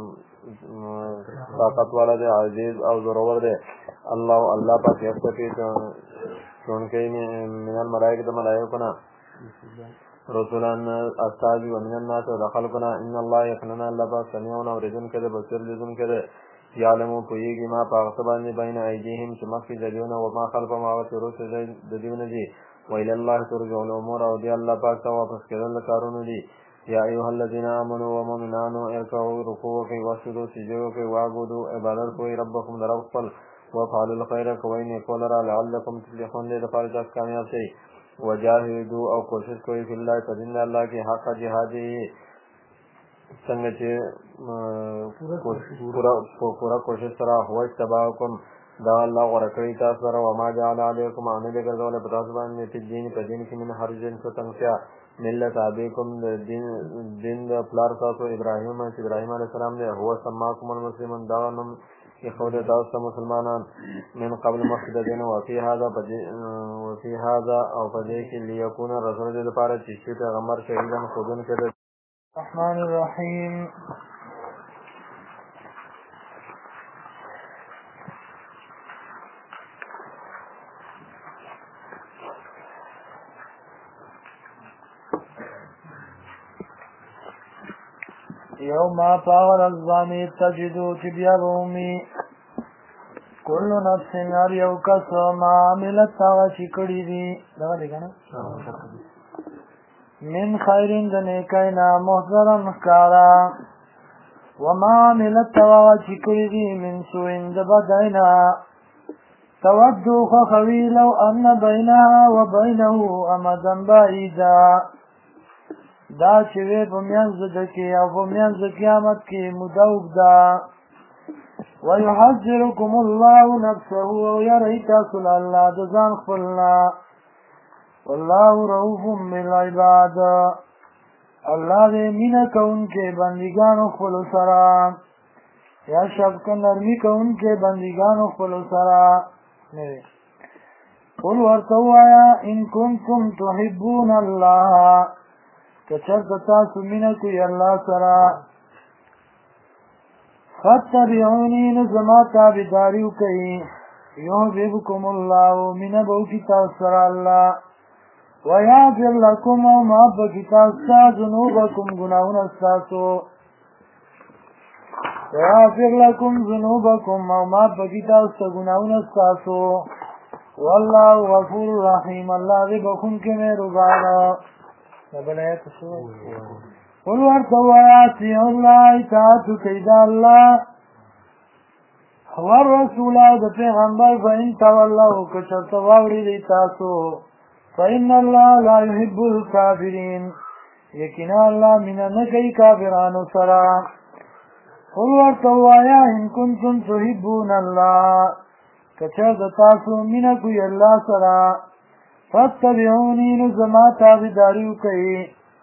طاقت والا دی عزیز او زورور دی الله پاک یستفی چونکه من الملائکه ملائکنا رسولان استاذ ومن الناس دخلقنا ان الله یقینا الله پاک سميع اوریدون کده بصیر لیدون کده یعلمو پویږي ما پاک باندې بین ایدیهم چې مخکې د دیونه او ما خلف ما وتروس د دیونه دي ویل الله ترجع الامور او دی الله پاک ته واپس کېدل کارونه دي یا ایها الذين امنوا ومؤمنون اركعوا ركوعا واسجدوا سجدا واعبدوا عبادت کوي ربكم درخل وفعلوا الخير کوي نه کولرا لعلكم تفلحون دې لپاره چې کامیاب شئ وجاهدوا او کوشش کوي په الله تعالی الله کې حق جهادي څنګه چې پورا کوشش سره هو تباکم دا الله ورکړی تاسو سره وما جعل علیکم ان دې ګرځول په تاسو باندې چې دین کې من هر جن څه څنګه ملت ابيكم دین د پلار تاسو ابراهیم علیه السلام دی هو سماکم المسلمون دا نوم يخول تاسو مسلمانان من قبل مخکې دین وفي هذا او پدې کې ليكون رسول دې لپاره چې پیغمبر شهیدان خودن کړي الرحمن الرحیم یوما پاور ازبانی تجدو چی بیا بومی کلو نفس هر یو کس ما عملت آغا چی کڑی دی دغا دیگا نا من خیرین دنیکینا محضرن کارا وما عملت آغا چی کڑی دی من سوئن دبدینا تودو خخوی لو ان بینها و بینه امدن بعیدا دا چوی پا میانز دکی او پا میانز قیامت کی مدوب دا ویحذرکم اللہ نفسه او یرهی تاسل اللہ دزان خفلنا واللہ رؤوف بالعباد اللہ دے مین کون کے بندگانو خفل سرا یا شبک نرمی کون کے بندگانو خفل سرا قل ورتوایا ان کنتم تحبون اللہ کچرت تاسو مینکو ی اللہ سرا فاتبعونی نزما تابداریو کئی یحببکم اللہ من بوکی تاسر اللہ ویغفر لکم او محبکی تاستا ذنوبکم گناہون استاسو ویغفر لکم ذنوبکم او محبکی تاستا گناہون استاسو واللہ غفور رحیم اللہ دی بخون کے میرو بانا بلایت سوئی قل ورتوایا اللہ اطاعتو کیدا اللہ والرسول او دا پیغمبر فإن تولو کچرت واوری دی تاسو فإن اللہ لا يحب الكافرین یقینا اللہ من نکی کافرانو سرا قل ورتوایا ان کنتم تحبون اللہ کچرت تاسو منکو ی اللہ سرا فاتبعونی نزما تابداریو کئی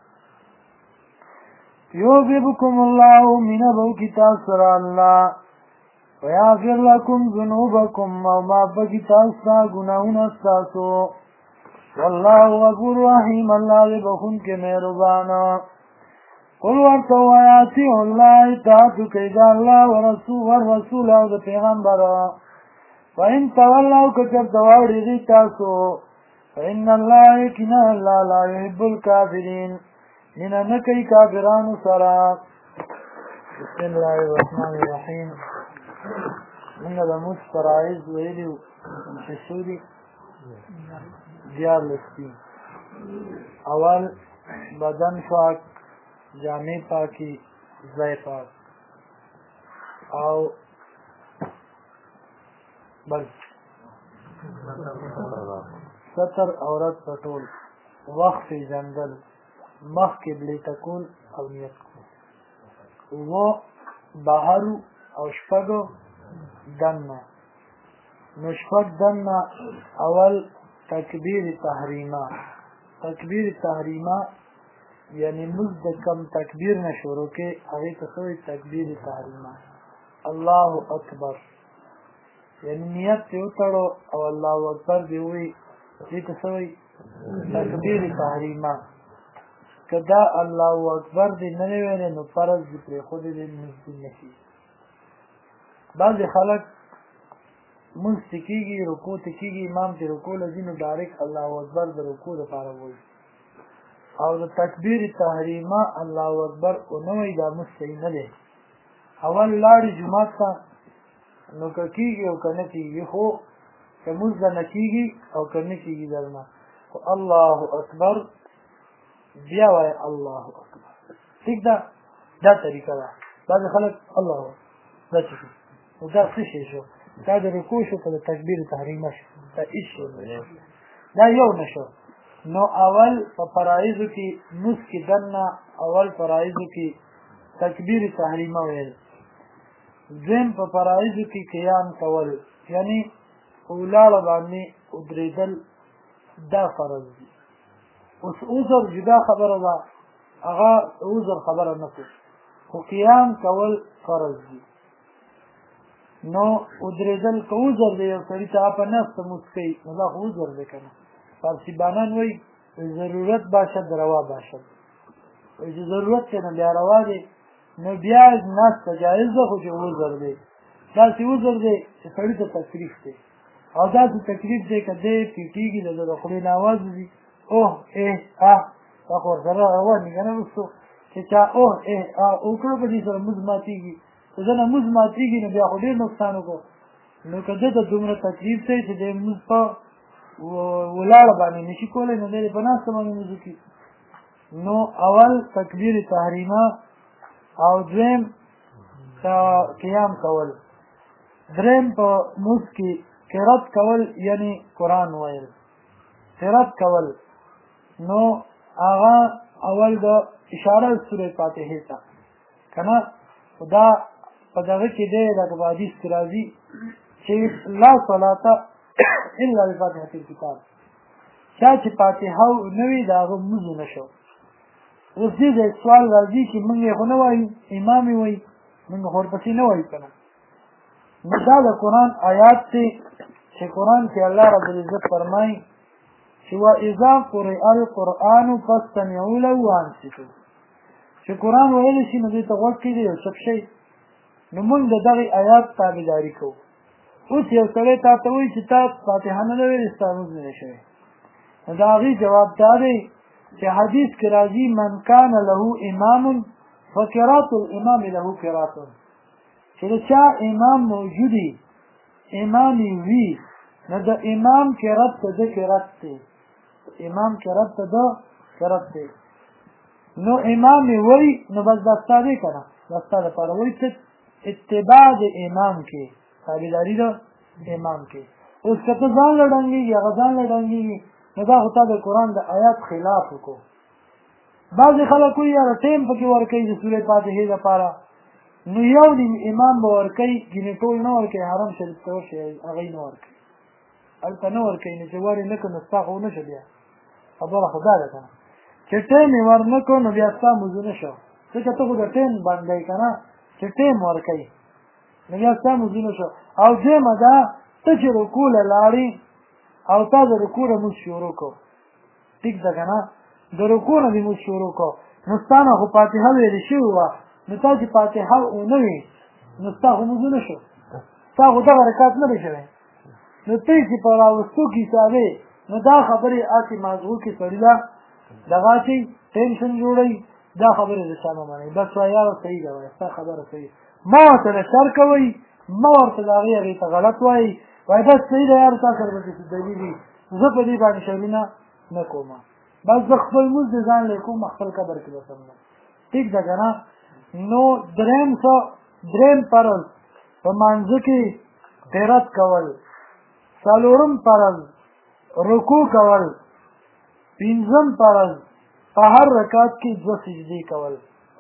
یحببکم اللہ من بوکی تاسر اللہ ویغفر لکم ذنوبکم او معبکی تاستا گناہون استاسو واللہ غفور رحیم اللہ دے بخون کے مہربانا قل ورتوایا اطیعوا اللہ اطاعتو کیدا اللہ والرسول او دا پیغمبر فإن تولوا کچر تواوڑی دی تاسو فإن اللہ یقینا اللہ لا يحب الكافرین من نکی کافران سرا بسم اللہ الرحمن الرحیم من دا موس فرائض ویلیو شسوری دیار لستی اول بدن پاک جامع پاکی زی پاک او بل ستر عورت پټول وقف جندل مخ قبله تکون او نیت کول و بهرو او شپږو دنه نو شپږ دنه اول تکبیر تحریمه یعنی موږ د کم تکبیر نه شروع کې هغه ته سوې تکبیر تحریمه الله اکبر یعنی نیت ته وتړو او الله اکبر دی وی دې ته سوې تکبیر تحریمه کدا الله اکبر دی نه ویل نو فرض دی پر خود دې نږدې نشي بعض خلک مستکیږي رکوع تکیږي امام ته رکوع لذینو ډایرکټ الله اکبر د رکوع لپاره وایي او د تکبیر تحریمه الله اکبر او نوې د مستحی نه دی اول لاړې جمعه ته نو کیږي او کنه کیږي خو کومز نه کیږي او کنه کیږي درنه الله اکبر بیا وای الله اکبر ٹھیک ده دا طریقه ده بعض خلک الله دا څه او دا څه شو دا د رکوع شو په تکبیر تحریمه شو دا هیڅ دا یو نشو نو اول په فرایض کې نس کې دنه اول فرایض کې تکبیر تحریمه ویل زم په فرایض کې قیام کول یعنی اولاله باندې ودریدل دا فرض دي اوس عذر جدا خبره ده هغه عذر خبره نه کوي خو قیام کول فرض دي نو ودریدل کو عذر دی او سړی ته په نفس مسکی نو دا عذر دی کنه فارسی بانان وی ضرورت باشد روا باشد وی چې ضرورت کنه بیا روا دی نو بیا ناس ته جایز ده خو چې عذر دی دا چې عذر دی چې سړی ته تکلیف دی او دا چې تکلیف دی که دی پیټیږي د خولې نه آواز وځي اوه اه دا خو ورسره رواني که نه وروستو چې چا وکړو په دې سره مونځ ماتېږي خو ځنه مونځ ماتېږي نو بیا خو ډېر نقصان وکړو نو که ده ته دومره تکلیف دی چې دی مونځ په ولاړه باندې نشي کولی نو دی په ناسته باندې مونځ وکړي نو اول تکبیر تحریمه او دویم قیام کول دریم په مونځ کې قرات کول یعنی قرآن ویل قرات کول نو هغه اول د اشاره سوره فاتحه ته کنه دا په دغه کې دی لکه په حدیث کې راځي چې لا صلاة الا بفاتحة الکتاب چا چې فاتحه نه وي د هغه مونځ نه شو اوس دې سوال راځي چې موږ یې خو نه وایو امام یې وایي موږ خو ورپسې نه وایو که نه نو دا د قرآن آیات دی چې قرآن کې الله رب العزت فرمایي چې وَإِذَا قُرِئَ الْقُرْآنُ فَاسْتَمِعُوا لَهُ وَأَنصِتُوا چې قرآن ویلی شي نو دې ته غوږ کېږدئ او چپ شئ نو موږ د دغې آیات تابعداري کوو اوس یو سړی تا ته وایي چې تا فاتحه نه ده ویلې ستا لمونځ نه دی شوی نو د هغې جواب دا دی چې حدیث کې راځي من کان له امام فقرات الامام له قرات چې د چا امام موجودي امام وي نو د امام قرات ته د قرات دی امام قرات ته د قرات دی نو امام وی نو بس دا ستا دی که نه دا ستا دپاره وایي چې اتباع د امام کې تابعداري د امام کې اوس که ته ځان له ډنګېږي هغه ځان له ډنګېږي نو دا خو تا د قرآن د آیات خلاف وکړو بعضې خلک وایي یاره ټیم پکې ورکوي د سورې فاتحې دپاره نو یو نیم امام به ورکوي ګینې ټول نه ورکوي حرم شریف ته ورشي هغوی نه ورکوي هلته نه ورکوي نو چې ورې نه کړو نو ستا خو ونه شه بیا خبره خو دا ده که نه چې ټیم یې ور نه کړو نو بیا ستا مونځ نه شو ځکه ته خو د ټیم بندی که نه چې ټیم ورکوي نو بیا ستا مونځ نه شو او دویمه ده ته چې رکوع له لاړې او تا د رکوع نه مونځ شروع کړو ټیک ده که نه د رکوع نه دې مونځ شروع کړو نو ستا نه خو فاتحه ویلې شوې وه نو تا چې فاتحه ونه وي نو ستا خو مونځ نه شو ستا خو دغه رکعت نه دی شوی نو ته چې په راوستو کې حسابې نو دا خبرې هسې مازغو کې سړي له دغه چې ټینشن جوړوي دا خبرې د چا مه منئ بس وایه یاره صحیح ده وایه ستا خبره صحیح مه ورته د شر کوئ مه ورته د هغې ته غلط وایي وایي بس صحیح ده یاره تا سره به چې دلیل وي زه په دې باندې شرونه نه کوم بس زه خپل مونځ د ځان لی کوم خپل قبر کې به سمدم ټیک ده که نه نو دریم فرض په مانځه کې قرات کول څلورم فرض رکوع کول پنځم فرض په هر رکعت کې 2 سجدې کول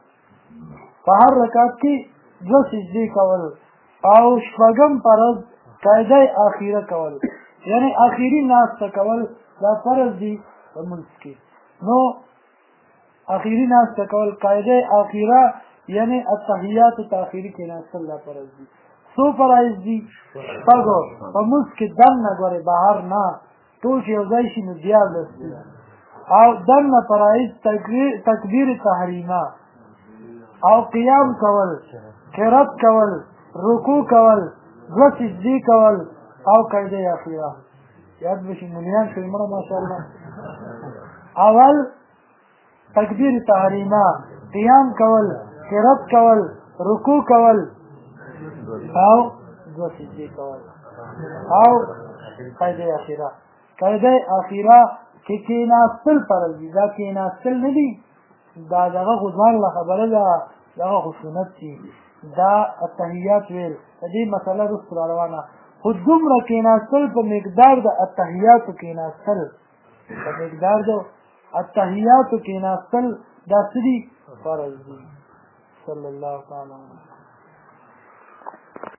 په هر رکعت کې 2 سجدې کول او شپږم فرض قاعده اخیره کول یعنی اخیری ناسته کول دا فرض دی په مونځ کې نو اخیری ناسته کول قاعده اخیره یعنی التحیات تاخیری کې ناستل دا فرض دی څو فرایض دي شپږو په مونځ کې دننه ګورې بهر نه ټول چې یو ځای شي نو 14 دي او دننه فرایض تکبیر تحریمه او قیام کول قرات کول رکوع کول 2 سجدې کول او قاعده اخیره یاد بشي ملیان شوي مړه ماشاءالله اول تکبیر تحریمه قیام کول قرات کول رکوع کول او 2 سجدې کول او قاعده اخیره کې کېناستل فرض دي دا کېناستل نه دي دا دغه خو ځان له خبره ده دغه خو سنت دي دا التحیات ویل د دې مسله رسته را روانه خو دومره کېناستل په مقدار د التحیاتو کېناستل په مقدار د التحیاتو کېناستل دا څه دي فرض دي صلی الله تعالی